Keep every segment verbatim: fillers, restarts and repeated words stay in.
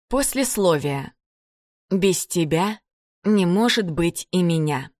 Послесловие. Без тебя не может быть и меня.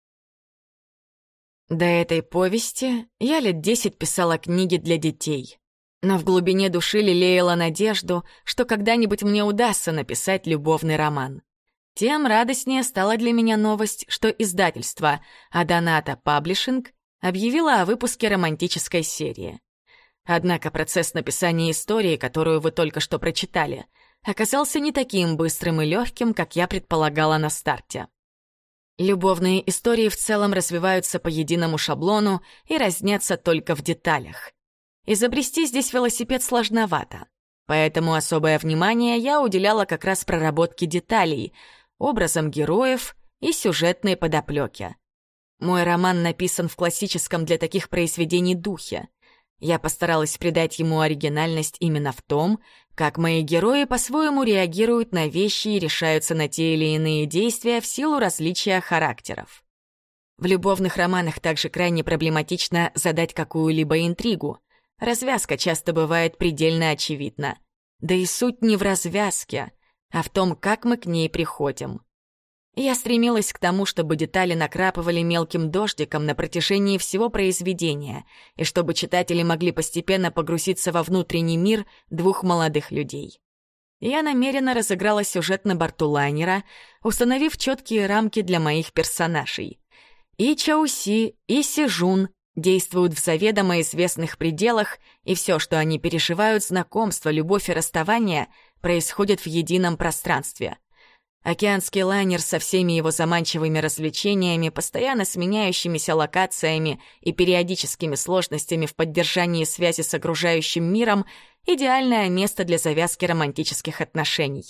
До этой повести я лет десять писала книги для детей, но в глубине души лелеяла надежду, что когда-нибудь мне удастся написать любовный роман. Тем радостнее стала для меня новость, что издательство Адоната Паблишинг объявило о выпуске романтической серии. Однако процесс написания истории, которую вы только что прочитали, оказался не таким быстрым и легким, как я предполагала на старте. Любовные истории в целом развиваются по единому шаблону и разнятся только в деталях. Изобрести здесь велосипед сложновато, поэтому особое внимание я уделяла как раз проработке деталей, образам героев и сюжетной подоплеке. Мой роман написан в классическом для таких произведений духе. Я постаралась придать ему оригинальность именно в том, как мои герои по-своему реагируют на вещи и решаются на те или иные действия в силу различия характеров. В любовных романах также крайне проблематично задать какую-либо интригу. Развязка часто бывает предельно очевидна. Да и суть не в развязке, а в том, как мы к ней приходим. Я стремилась к тому, чтобы детали накрапывали мелким дождиком на протяжении всего произведения, и чтобы читатели могли постепенно погрузиться во внутренний мир двух молодых людей. Я намеренно разыграла сюжет на борту лайнера, установив четкие рамки для моих персонажей. И Чауси, и Сижун действуют в заведомо известных пределах, и все, что они переживают, знакомство, любовь и расставание, происходит в едином пространстве. Океанский лайнер со всеми его заманчивыми развлечениями, постоянно сменяющимися локациями и периодическими сложностями в поддержании связи с окружающим миром — идеальное место для завязки романтических отношений.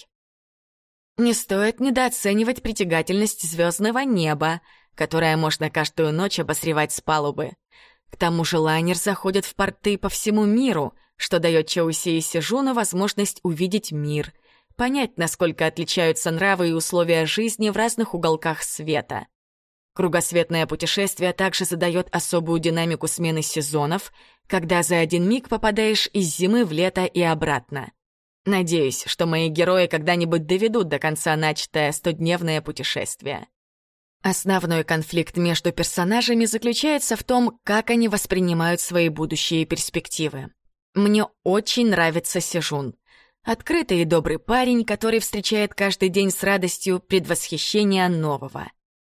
Не стоит недооценивать притягательность звездного неба, которое можно каждую ночь обозревать с палубы. К тому же лайнер заходит в порты по всему миру, что дает Чауси и Сижуну возможность увидеть мир — понять, насколько отличаются нравы и условия жизни в разных уголках света. Кругосветное путешествие также задает особую динамику смены сезонов, когда за один миг попадаешь из зимы в лето и обратно. Надеюсь, что мои герои когда-нибудь доведут до конца начатое стодневное путешествие. Основной конфликт между персонажами заключается в том, как они воспринимают свои будущие перспективы. Мне очень нравится Сижун. Открытый и добрый парень, который встречает каждый день с радостью предвосхищения нового.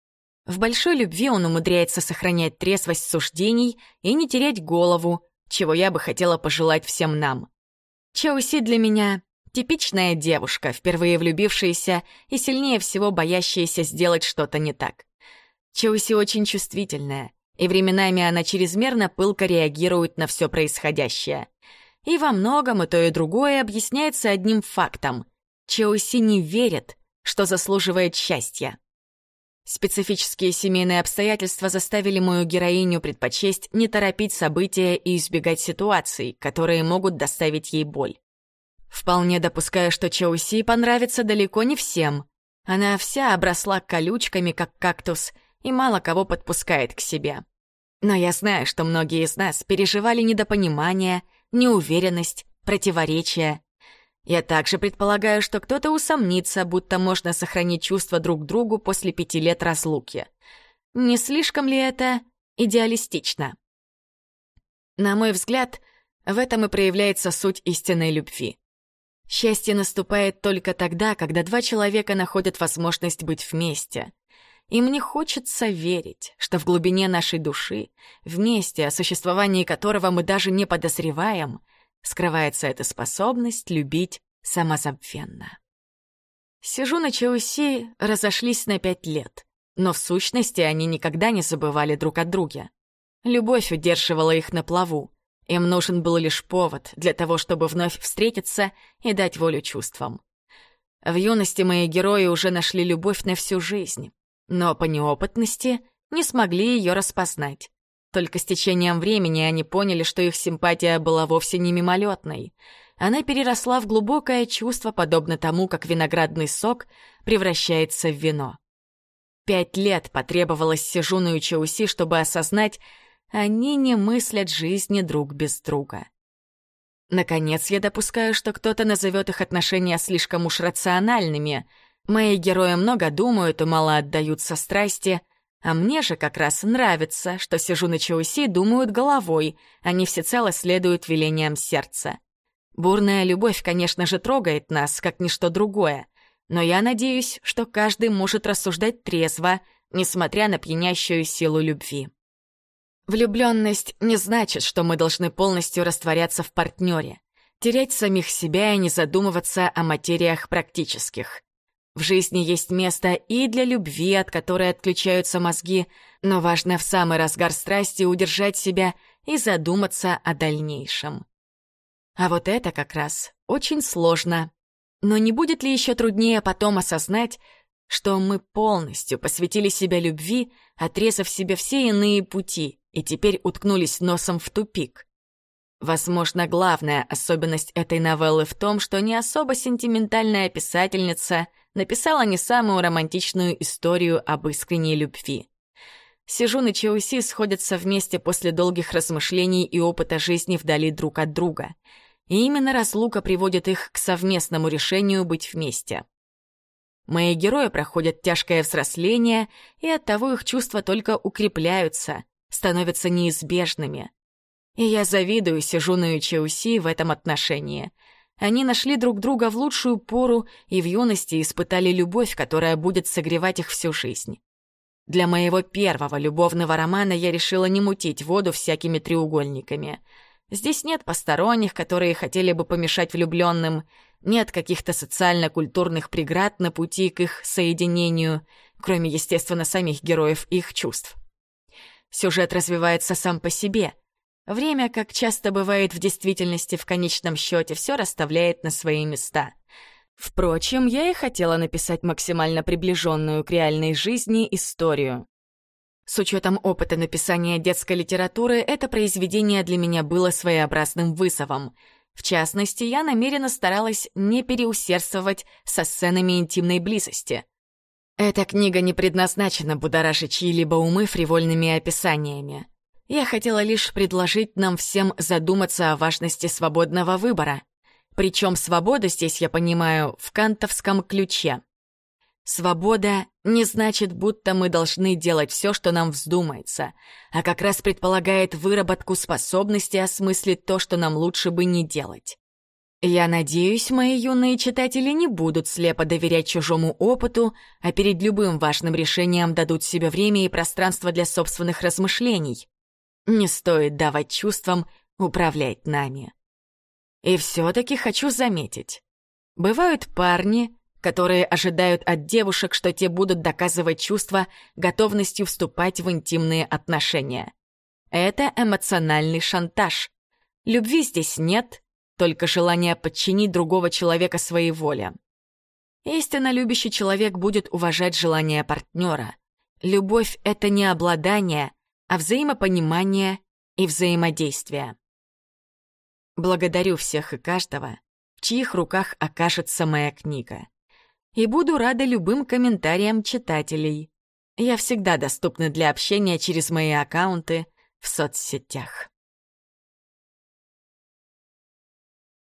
В большой любви он умудряется сохранять трезвость суждений и не терять голову, чего я бы хотела пожелать всем нам. Чауси для меня — типичная девушка, впервые влюбившаяся и сильнее всего боящаяся сделать что-то не так. Чауси очень чувствительная, и временами она чрезмерно пылко реагирует на все происходящее. И во многом и то, и другое объясняется одним фактом. Чауси не верит, что заслуживает счастья. Специфические семейные обстоятельства заставили мою героиню предпочесть не торопить события и избегать ситуаций, которые могут доставить ей боль. Вполне допускаю, что Чауси понравится далеко не всем. Она вся обросла колючками, как кактус, и мало кого подпускает к себе. Но я знаю, что многие из нас переживали недопонимание, неуверенность, противоречия. Я также предполагаю, что кто-то усомнится, будто можно сохранить чувства друг к другу после пяти лет разлуки. Не слишком ли это идеалистично? На мой взгляд, в этом и проявляется суть истинной любви. Счастье наступает только тогда, когда два человека находят возможность быть вместе. И мне хочется верить, что в глубине нашей души, в месте, о существовании которого мы даже не подозреваем, скрывается эта способность любить самозабвенно. Сижун и Чауси разошлись на пять лет, но в сущности они никогда не забывали друг о друге. Любовь удерживала их на плаву. Им нужен был лишь повод для того, чтобы вновь встретиться и дать волю чувствам. В юности мои герои уже нашли любовь на всю жизнь, но по неопытности не смогли ее распознать. Только с течением времени они поняли, что их симпатия была вовсе не мимолетной. Она переросла в глубокое чувство, подобно тому, как виноградный сок превращается в вино. Пять лет потребовалось Сижуну и Чауси, чтобы осознать, они не мыслят жизни друг без друга. Наконец, я допускаю, что кто-то назовет их отношения слишком уж рациональными. Мои герои много думают и мало отдаются страсти, а мне же как раз нравится, что сижу на Чауси, думают головой, они всецело следуют велениям сердца. Бурная любовь, конечно же, трогает нас, как ничто другое, но я надеюсь, что каждый может рассуждать трезво, несмотря на пьянящую силу любви. Влюблённость не значит, что мы должны полностью растворяться в партнёре, терять самих себя и не задумываться о материях практических. В жизни есть место и для любви, от которой отключаются мозги, но важно в самый разгар страсти удержать себя и задуматься о дальнейшем. А вот это как раз очень сложно. Но не будет ли еще труднее потом осознать, что мы полностью посвятили себя любви, отрезав себе все иные пути, и теперь уткнулись носом в тупик? Возможно, главная особенность этой новеллы в том, что не особо сентиментальная писательница написала не самую романтичную историю об искренней любви. Сижун и Чауси сходятся вместе после долгих размышлений и опыта жизни вдали друг от друга. И именно разлука приводит их к совместному решению быть вместе. Мои герои проходят тяжкое взросление, и оттого их чувства только укрепляются, становятся неизбежными. И я завидую Сижуну и Чауси в этом отношении. Они нашли друг друга в лучшую пору и в юности испытали любовь, которая будет согревать их всю жизнь. Для моего первого любовного романа я решила не мутить воду всякими треугольниками. Здесь нет посторонних, которые хотели бы помешать влюбленным, нет каких-то социально-культурных преград на пути к их соединению, кроме, естественно, самих героев и их чувств. Сюжет развивается сам по себе. Время, как часто бывает в действительности, в конечном счете, все расставляет на свои места. Впрочем, я и хотела написать максимально приближенную к реальной жизни историю. С учетом опыта написания детской литературы, это произведение для меня было своеобразным вызовом. В частности, я намеренно старалась не переусердствовать со сценами интимной близости. Эта книга не предназначена будоражить чьи-либо умы фривольными описаниями. Я хотела лишь предложить нам всем задуматься о важности свободного выбора. Причем свободу здесь я понимаю в кантовском ключе. Свобода не значит, будто мы должны делать все, что нам вздумается, а как раз предполагает выработку способности осмыслить то, что нам лучше бы не делать. Я надеюсь, мои юные читатели не будут слепо доверять чужому опыту, а перед любым важным решением дадут себе время и пространство для собственных размышлений. Не стоит давать чувствам управлять нами. И все-таки хочу заметить. Бывают парни, которые ожидают от девушек, что те будут доказывать чувства готовностью вступать в интимные отношения. Это эмоциональный шантаж. Любви здесь нет, только желание подчинить другого человека своей воле. Истинно любящий человек будет уважать желания партнера. Любовь — это не обладание, а взаимопонимание и взаимодействие. Благодарю всех и каждого, в чьих руках окажется моя книга. И буду рада любым комментариям читателей. Я всегда доступна для общения через мои аккаунты в соцсетях.